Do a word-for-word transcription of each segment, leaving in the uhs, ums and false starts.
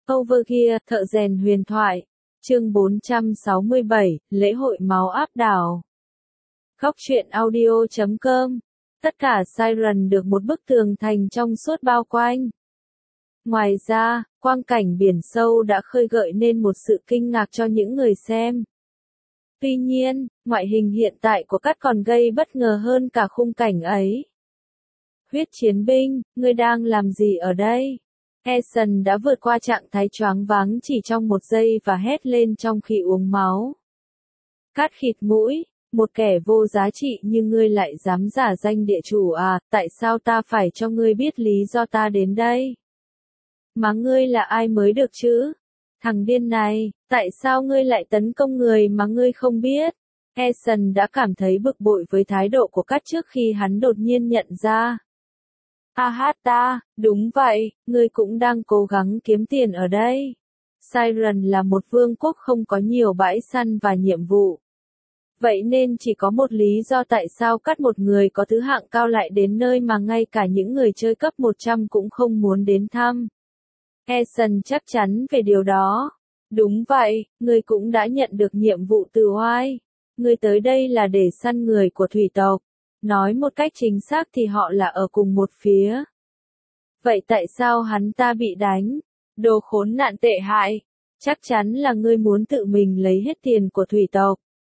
Overgear, thợ rèn huyền thoại. Chương bốn trăm sáu mươi bảy, lễ hội máu áp đảo. Góc truyện audio chấm com. Tất cả Siren được một bức tường thành trong suốt bao quanh. Ngoài ra, quang cảnh biển sâu đã khơi gợi nên một sự kinh ngạc cho những người xem. Tuy nhiên, ngoại hình hiện tại của Cát còn gây bất ngờ hơn cả khung cảnh ấy. Huyết chiến binh, ngươi đang làm gì ở đây? Eason đã vượt qua trạng thái choáng váng chỉ trong một giây và hét lên trong khi uống máu. Cát khịt mũi, một kẻ vô giá trị như ngươi lại dám giả danh địa chủ à, tại sao ta phải cho ngươi biết lý do ta đến đây? Mà ngươi là ai mới được chứ? Thằng điên này, tại sao ngươi lại tấn công người mà ngươi không biết? Eason đã cảm thấy bực bội với thái độ của Cát trước khi hắn đột nhiên nhận ra. Ahata, đúng vậy, ngươi cũng đang cố gắng kiếm tiền ở đây. Siren là một vương quốc không có nhiều bãi săn và nhiệm vụ. Vậy nên chỉ có một lý do tại sao Cát một người có thứ hạng cao lại đến nơi mà ngay cả những người chơi cấp một trăm cũng không muốn đến thăm. Eason chắc chắn về điều đó. Đúng vậy, ngươi cũng đã nhận được nhiệm vụ từ oai. Ngươi tới đây là để săn người của thủy tộc. Nói một cách chính xác thì họ là ở cùng một phía. Vậy tại sao hắn ta bị đánh? Đồ khốn nạn tệ hại. Chắc chắn là ngươi muốn tự mình lấy hết tiền của thủy tộc.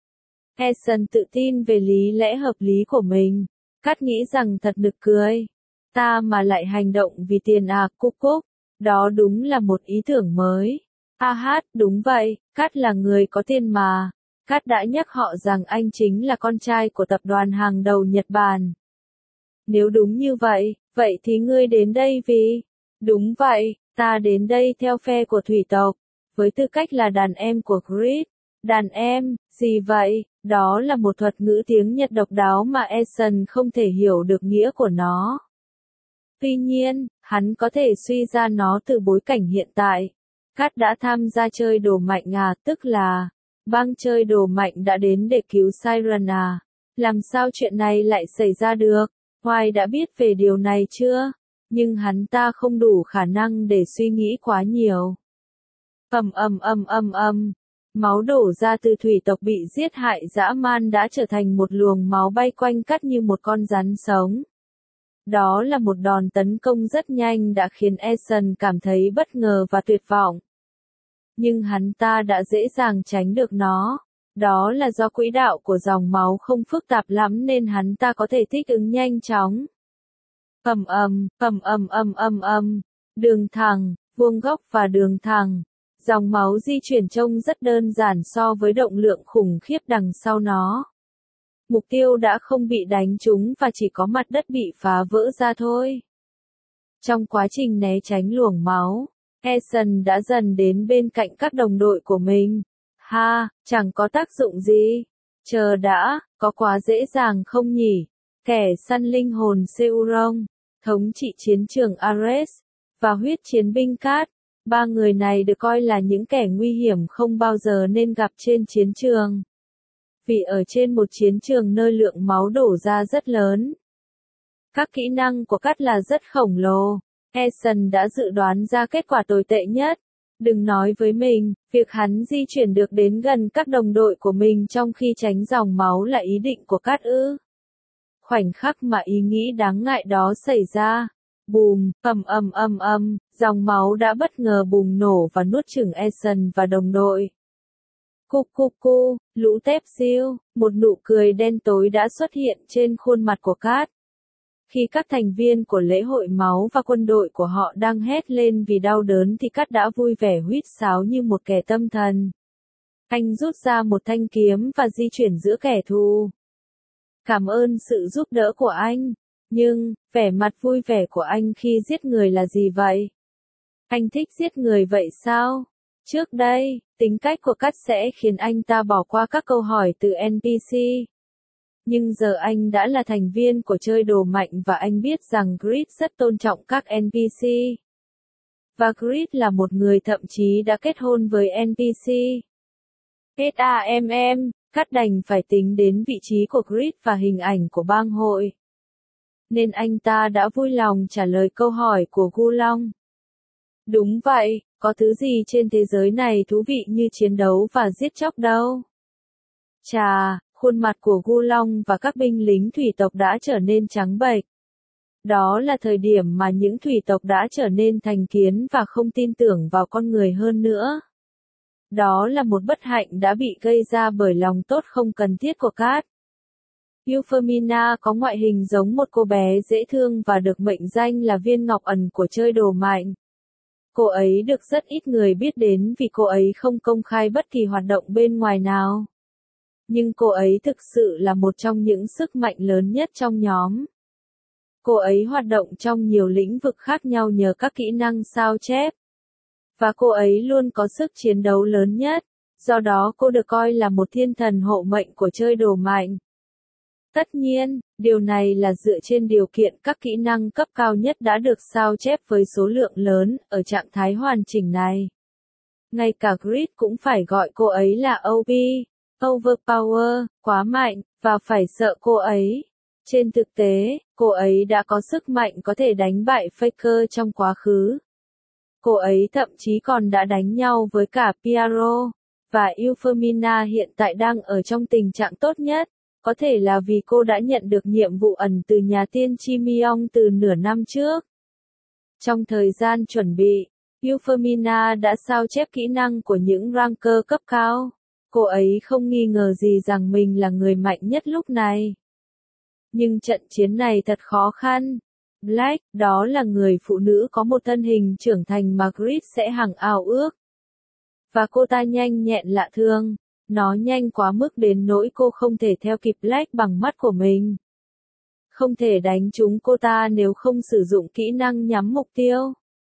Eason tự tin về lý lẽ hợp lý của mình. Cát nghĩ rằng thật nực cười. Ta mà lại hành động vì tiền à, cúc cúc. Đó đúng là một ý tưởng mới. A hát, đúng vậy, Cát là người có tiền mà. Cát đã nhắc họ rằng anh chính là con trai của tập đoàn hàng đầu Nhật Bản. Nếu đúng như vậy, vậy thì ngươi đến đây vì? Đúng vậy, ta đến đây theo phe của thủy tộc, với tư cách là đàn em của Grid. Đàn em, gì vậy? Đó là một thuật ngữ tiếng Nhật độc đáo mà Eason không thể hiểu được nghĩa của nó. Tuy nhiên, hắn có thể suy ra nó từ bối cảnh hiện tại. Cát đã tham gia chơi đồ mạnh à, tức là băng chơi đồ mạnh đã đến để cứu Siren à? Làm sao chuyện này lại xảy ra được? Hoài đã biết về điều này chưa? Nhưng hắn ta không đủ khả năng để suy nghĩ quá nhiều. Ầm ầm ầm ầm ầm, máu đổ ra từ thủy tộc bị giết hại dã man đã trở thành một luồng máu bay quanh Cát như một con rắn sống. Đó là một đòn tấn công rất nhanh đã khiến Eason cảm thấy bất ngờ và tuyệt vọng. Nhưng hắn ta đã dễ dàng tránh được nó. Đó là do quỹ đạo của dòng máu không phức tạp lắm nên hắn ta có thể thích ứng nhanh chóng. Ầm ầm, ầm ầm ầm ầm ầm, đường thẳng, vuông góc và đường thẳng. Dòng máu di chuyển trông rất đơn giản so với động lượng khủng khiếp đằng sau nó. Mục tiêu đã không bị đánh trúng và chỉ có mặt đất bị phá vỡ ra thôi. Trong quá trình né tránh luồng máu, Eason đã dần đến bên cạnh các đồng đội của mình. Ha, chẳng có tác dụng gì. Chờ đã, có quá dễ dàng không nhỉ? Kẻ săn linh hồn Seuron, thống trị chiến trường Ares, và huyết chiến binh Cát. Ba người này được coi là những kẻ nguy hiểm không bao giờ nên gặp trên chiến trường. Vì ở trên một chiến trường nơi lượng máu đổ ra rất lớn. Các kỹ năng của Cát là rất khổng lồ. Eason đã dự đoán ra kết quả tồi tệ nhất. Đừng nói với mình, việc hắn di chuyển được đến gần các đồng đội của mình trong khi tránh dòng máu là ý định của Cát ư. Khoảnh khắc mà ý nghĩ đáng ngại đó xảy ra. Bùm, ầm ầm ầm ầm, dòng máu đã bất ngờ bùng nổ và nuốt chửng Eason và đồng đội. Cục cục cu, lũ tép siêu, một nụ cười đen tối đã xuất hiện trên khuôn mặt của Cát. Khi các thành viên của lễ hội máu và quân đội của họ đang hét lên vì đau đớn thì Cát đã vui vẻ huýt sáo như một kẻ tâm thần. Anh rút ra một thanh kiếm và di chuyển giữa kẻ thù. Cảm ơn sự giúp đỡ của anh. Nhưng, vẻ mặt vui vẻ của anh khi giết người là gì vậy? Anh thích giết người vậy sao? Trước đây, tính cách của Cát sẽ khiến anh ta bỏ qua các câu hỏi từ en pê xê. Nhưng giờ anh đã là thành viên của chơi đồ mạnh và anh biết rằng Grid rất tôn trọng các en pê xê. Và Grid là một người thậm chí đã kết hôn với en pê xê. SAMM, Cát đành phải tính đến vị trí của Grid và hình ảnh của bang hội. Nên anh ta đã vui lòng trả lời câu hỏi của Gu Long. Đúng vậy, có thứ gì trên thế giới này thú vị như chiến đấu và giết chóc đâu. Chà, khuôn mặt của Gu Long và các binh lính thủy tộc đã trở nên trắng bệch. Đó là thời điểm mà những thủy tộc đã trở nên thành kiến và không tin tưởng vào con người hơn nữa. Đó là một bất hạnh đã bị gây ra bởi lòng tốt không cần thiết của Cát. Euphemina có ngoại hình giống một cô bé dễ thương và được mệnh danh là viên ngọc ẩn của chơi đồ mạnh. Cô ấy được rất ít người biết đến vì cô ấy không công khai bất kỳ hoạt động bên ngoài nào. Nhưng cô ấy thực sự là một trong những sức mạnh lớn nhất trong nhóm. Cô ấy hoạt động trong nhiều lĩnh vực khác nhau nhờ các kỹ năng sao chép. Và cô ấy luôn có sức chiến đấu lớn nhất, do đó cô được coi là một thiên thần hộ mệnh của chơi đồ mạnh. Tất nhiên, điều này là dựa trên điều kiện các kỹ năng cấp cao nhất đã được sao chép với số lượng lớn, ở trạng thái hoàn chỉnh này. Ngay cả Grid cũng phải gọi cô ấy là o pê, overpower, quá mạnh, và phải sợ cô ấy. Trên thực tế, cô ấy đã có sức mạnh có thể đánh bại Faker trong quá khứ. Cô ấy thậm chí còn đã đánh nhau với cả Piaro, và Euphemina hiện tại đang ở trong tình trạng tốt nhất, có thể là vì cô đã nhận được nhiệm vụ ẩn từ nhà tiên tri Myong từ nửa năm trước. Trong thời gian chuẩn bị, Euphemina đã sao chép kỹ năng của những ranker cấp cao. Cô ấy không nghi ngờ gì rằng mình là người mạnh nhất lúc này. Nhưng trận chiến này thật khó khăn. Black, đó là người phụ nữ có một thân hình trưởng thành mà Grid sẽ hằng ao ước. Và cô ta nhanh nhẹn lạ thường. Nó nhanh quá mức đến nỗi cô không thể theo kịp Black bằng mắt của mình. Không thể đánh trúng cô ta nếu không sử dụng kỹ năng nhắm mục tiêu.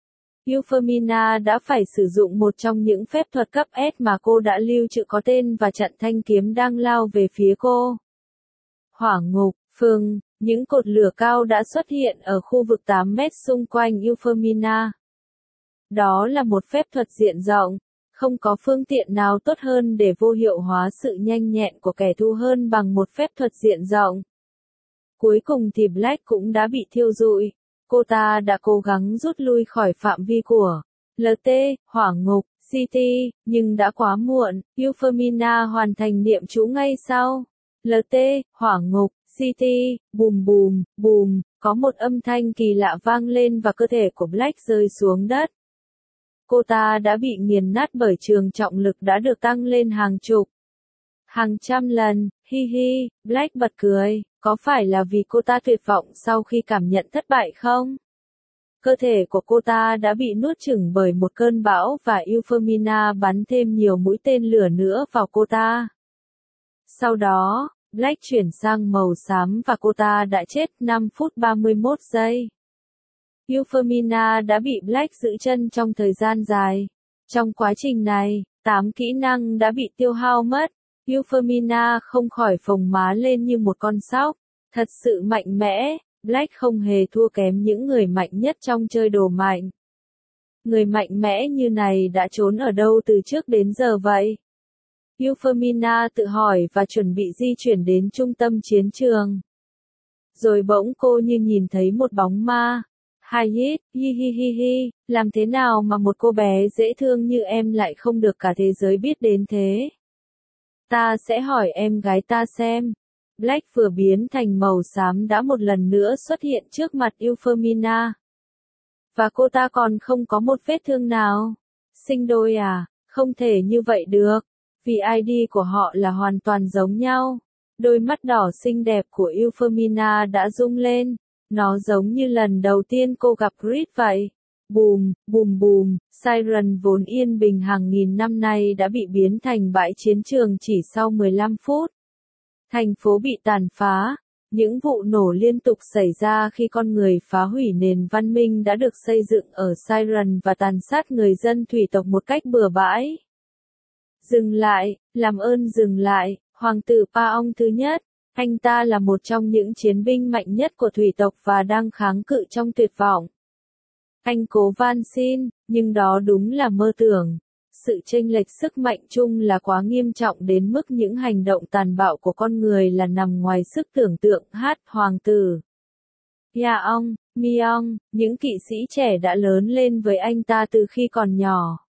Euphemina đã phải sử dụng một trong những phép thuật cấp S mà cô đã lưu trữ có tên và chặn thanh kiếm đang lao về phía cô. Hỏa ngục, phừng, những cột lửa cao đã xuất hiện ở khu vực tám mét xung quanh Euphemina. Đó là một phép thuật diện rộng, không có phương tiện nào tốt hơn để vô hiệu hóa sự nhanh nhẹn của kẻ thù hơn bằng một phép thuật diện rộng. Cuối cùng thì Black cũng đã bị thiêu rụi. Cô ta đã cố gắng rút lui khỏi phạm vi của lờ tê, hỏa ngục, City, nhưng đã quá muộn. Euphemina hoàn thành niệm chú ngay sau. lờ tê, hỏa ngục, City, bùm bùm, bùm, có một âm thanh kỳ lạ vang lên và cơ thể của Black rơi xuống đất. Cô ta đã bị nghiền nát bởi trường trọng lực đã được tăng lên hàng chục, hàng trăm lần. Hi hi, Black bật cười, có phải là vì cô ta tuyệt vọng sau khi cảm nhận thất bại không? Cơ thể của cô ta đã bị nuốt chửng bởi một cơn bão và Euphemina bắn thêm nhiều mũi tên lửa nữa vào cô ta. Sau đó, Black chuyển sang màu xám và cô ta đã chết năm phút ba mươi mốt giây. Euphemina đã bị Black giữ chân trong thời gian dài. Trong quá trình này, tám kỹ năng đã bị tiêu hao mất. Euphemina không khỏi phồng má lên như một con sóc. Thật sự mạnh mẽ, Black không hề thua kém những người mạnh nhất trong chơi đồ mạnh. Người mạnh mẽ như này đã trốn ở đâu từ trước đến giờ vậy? Euphemina tự hỏi và chuẩn bị di chuyển đến trung tâm chiến trường. Rồi bỗng cô như nhìn thấy một bóng ma. Hai hít, hi hi hi hi, làm thế nào mà một cô bé dễ thương như em lại không được cả thế giới biết đến thế? Ta sẽ hỏi em gái ta xem. Black vừa biến thành màu xám đã một lần nữa xuất hiện trước mặt Euphemina. Và cô ta còn không có một vết thương nào. Sinh đôi à? Không thể như vậy được. Vì i đê của họ là hoàn toàn giống nhau. Đôi mắt đỏ xinh đẹp của Euphemina đã rung lên. Nó giống như lần đầu tiên cô gặp Grid vậy. Bùm, bùm bùm, Siren vốn yên bình hàng nghìn năm nay đã bị biến thành bãi chiến trường chỉ sau mười lăm phút. Thành phố bị tàn phá. Những vụ nổ liên tục xảy ra khi con người phá hủy nền văn minh đã được xây dựng ở Siren và tàn sát người dân thủy tộc một cách bừa bãi. Dừng lại, làm ơn dừng lại, Hoàng tử Paong thứ nhất. Anh ta là một trong những chiến binh mạnh nhất của thủy tộc và đang kháng cự trong tuyệt vọng. Anh cố van xin, nhưng đó đúng là mơ tưởng. Sự chênh lệch sức mạnh chung là quá nghiêm trọng đến mức những hành động tàn bạo của con người là nằm ngoài sức tưởng tượng. Hát, hoàng tử Yaong, Myong, những kỵ sĩ trẻ đã lớn lên với anh ta từ khi còn nhỏ.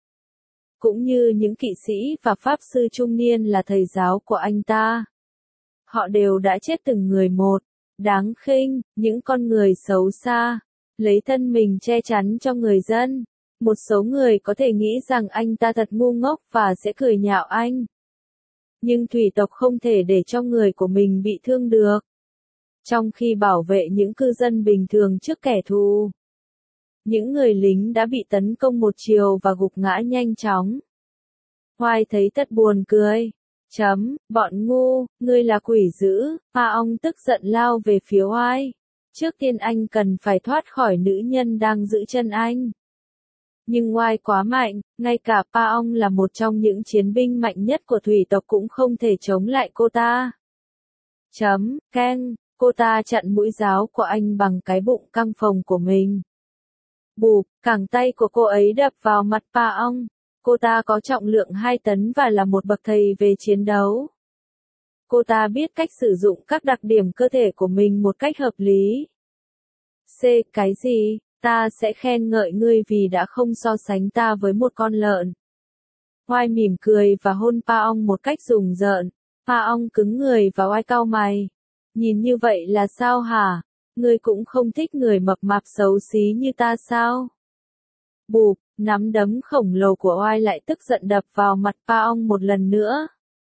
cũng như những kỵ sĩ và pháp sư trung niên là thầy giáo của anh ta. Họ đều đã chết từng người một, đáng khinh, những con người xấu xa, lấy thân mình che chắn cho người dân. Một số người có thể nghĩ rằng anh ta thật ngu ngốc và sẽ cười nhạo anh. Nhưng thủy tộc không thể để cho người của mình bị thương được. Trong khi bảo vệ những cư dân bình thường trước kẻ thù, những người lính đã bị tấn công một chiều và gục ngã nhanh chóng. Hoài thấy thật buồn cười. Chấm, bọn ngu, ngươi là quỷ dữ, Pa Ong tức giận lao về phía Oai. Trước tiên anh cần phải thoát khỏi nữ nhân đang giữ chân anh. Nhưng Oai quá mạnh, ngay cả Pa Ong là một trong những chiến binh mạnh nhất của thủy tộc cũng không thể chống lại cô ta. Chấm, keng, cô ta chặn mũi giáo của anh bằng cái bụng căng phồng của mình. Bụp, cẳng tay của cô ấy đập vào mặt Pa Ong. Cô ta có trọng lượng hai tấn và là một bậc thầy về chiến đấu. Cô ta biết cách sử dụng các đặc điểm cơ thể của mình một cách hợp lý. C. Cái gì? Ta sẽ khen ngợi ngươi vì đã không so sánh ta với một con lợn. Oai mỉm cười và hôn Pa Ong một cách rùng rợn. Pa Ong cứng người và Oai cau mày. Nhìn như vậy là sao hả? Ngươi cũng không thích người mập mạp xấu xí như ta sao? Bụp, nắm đấm khổng lồ của Oai lại tức giận đập vào mặt Pa Ong một lần nữa.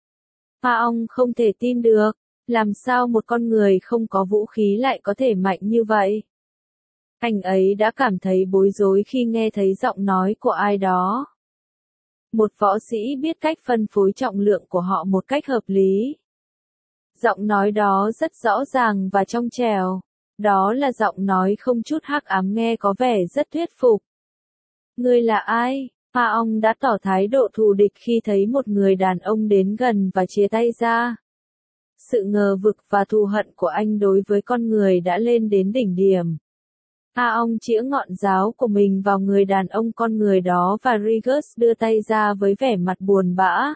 Pa Ong không thể tin được, làm sao một con người không có vũ khí lại có thể mạnh như vậy? Anh ấy đã cảm thấy bối rối khi nghe thấy giọng nói của ai đó. Một võ sĩ biết cách phân phối trọng lượng của họ một cách hợp lý. Giọng nói đó rất rõ ràng và trong trẻo. Đó là giọng nói không chút hắc ám, nghe có vẻ rất thuyết phục. Ngươi là ai? Pa Ong đã tỏ thái độ thù địch khi thấy một người đàn ông đến gần và chia tay ra. Sự ngờ vực và thù hận của anh đối với con người đã lên đến đỉnh điểm. Pa Ong chĩa ngọn giáo của mình vào người đàn ông con người đó và Rigus đưa tay ra với vẻ mặt buồn bã.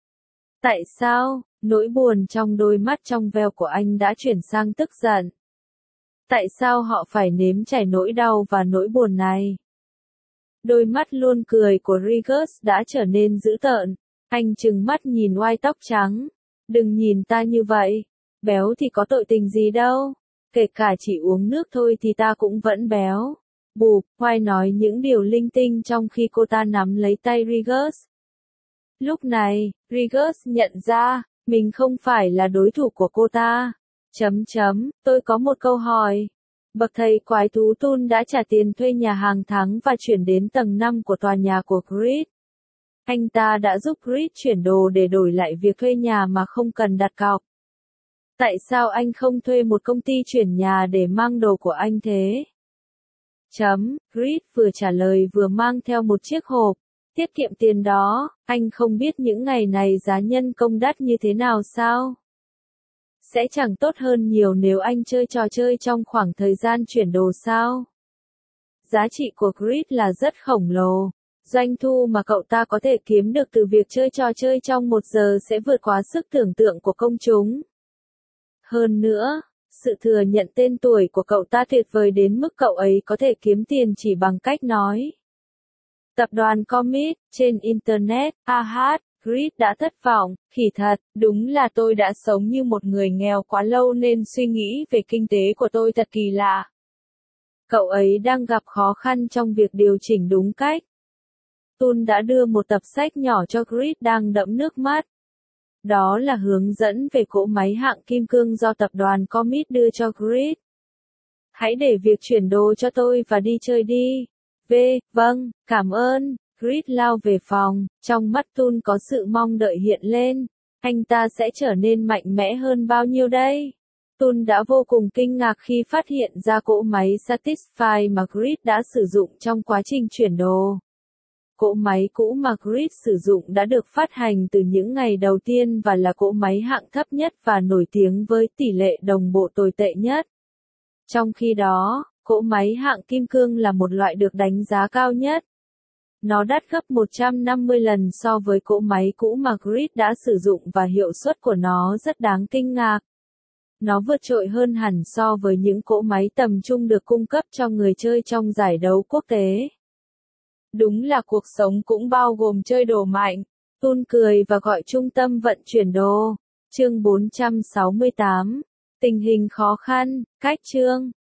Tại sao? Nỗi buồn trong đôi mắt trong veo của anh đã chuyển sang tức giận. Tại sao họ phải nếm trải nỗi đau và nỗi buồn này? Đôi mắt luôn cười của Rigus đã trở nên dữ tợn. Anh trừng mắt nhìn Oai tóc trắng. Đừng nhìn ta như vậy. Béo thì có tội tình gì đâu. Kể cả chỉ uống nước thôi thì ta cũng vẫn béo. Bụp, Oai nói những điều linh tinh trong khi cô ta nắm lấy tay Rigus. Lúc này, Rigus nhận ra, mình không phải là đối thủ của cô ta. Chấm chấm, tôi có một câu hỏi. Bậc thầy quái thú Tun đã trả tiền thuê nhà hàng tháng và chuyển đến tầng năm của tòa nhà của Grid. Anh ta đã giúp Grid chuyển đồ để đổi lại việc thuê nhà mà không cần đặt cọc. Tại sao anh không thuê một công ty chuyển nhà để mang đồ của anh thế? Chấm, Grid vừa trả lời vừa mang theo một chiếc hộp. Tiết kiệm tiền đó, anh không biết những ngày này giá nhân công đắt như thế nào sao? Sẽ chẳng tốt hơn nhiều nếu anh chơi trò chơi trong khoảng thời gian chuyển đồ sao? Giá trị của Grid là rất khổng lồ. Doanh thu mà cậu ta có thể kiếm được từ việc chơi trò chơi trong một giờ sẽ vượt quá sức tưởng tượng của công chúng. Hơn nữa, sự thừa nhận tên tuổi của cậu ta tuyệt vời đến mức cậu ấy có thể kiếm tiền chỉ bằng cách nói. Tập đoàn Comic, trên Internet, ha ha, Grid đã thất vọng, khỉ thật, đúng là tôi đã sống như một người nghèo quá lâu nên suy nghĩ về kinh tế của tôi thật kỳ lạ. Cậu ấy đang gặp khó khăn trong việc điều chỉnh đúng cách. Tun đã đưa một tập sách nhỏ cho Grid đang đẫm nước mắt. Đó là hướng dẫn về cỗ máy hạng kim cương do tập đoàn Comic đưa cho Grid. Hãy để việc chuyển đồ cho tôi và đi chơi đi. V, vâng, cảm ơn. Grid lao về phòng, trong mắt Tun có sự mong đợi hiện lên. Anh ta sẽ trở nên mạnh mẽ hơn bao nhiêu đây? Tun đã vô cùng kinh ngạc khi phát hiện ra cỗ máy Satisfy mà Grid đã sử dụng trong quá trình chuyển đồ. Cỗ máy cũ mà Grid sử dụng đã được phát hành từ những ngày đầu tiên và là cỗ máy hạng thấp nhất và nổi tiếng với tỷ lệ đồng bộ tồi tệ nhất. Trong khi đó, cỗ máy hạng kim cương là một loại được đánh giá cao nhất. Nó đắt gấp một trăm năm mươi lần so với cỗ máy cũ mà Grid đã sử dụng và hiệu suất của nó rất đáng kinh ngạc. Nó vượt trội hơn hẳn so với những cỗ máy tầm trung được cung cấp cho người chơi trong giải đấu quốc tế. Đúng là cuộc sống cũng bao gồm chơi đồ mạnh. Tun cười và gọi trung tâm vận chuyển đồ. Chương bốn trăm sáu mươi tám. Tình hình khó khăn, cách chương.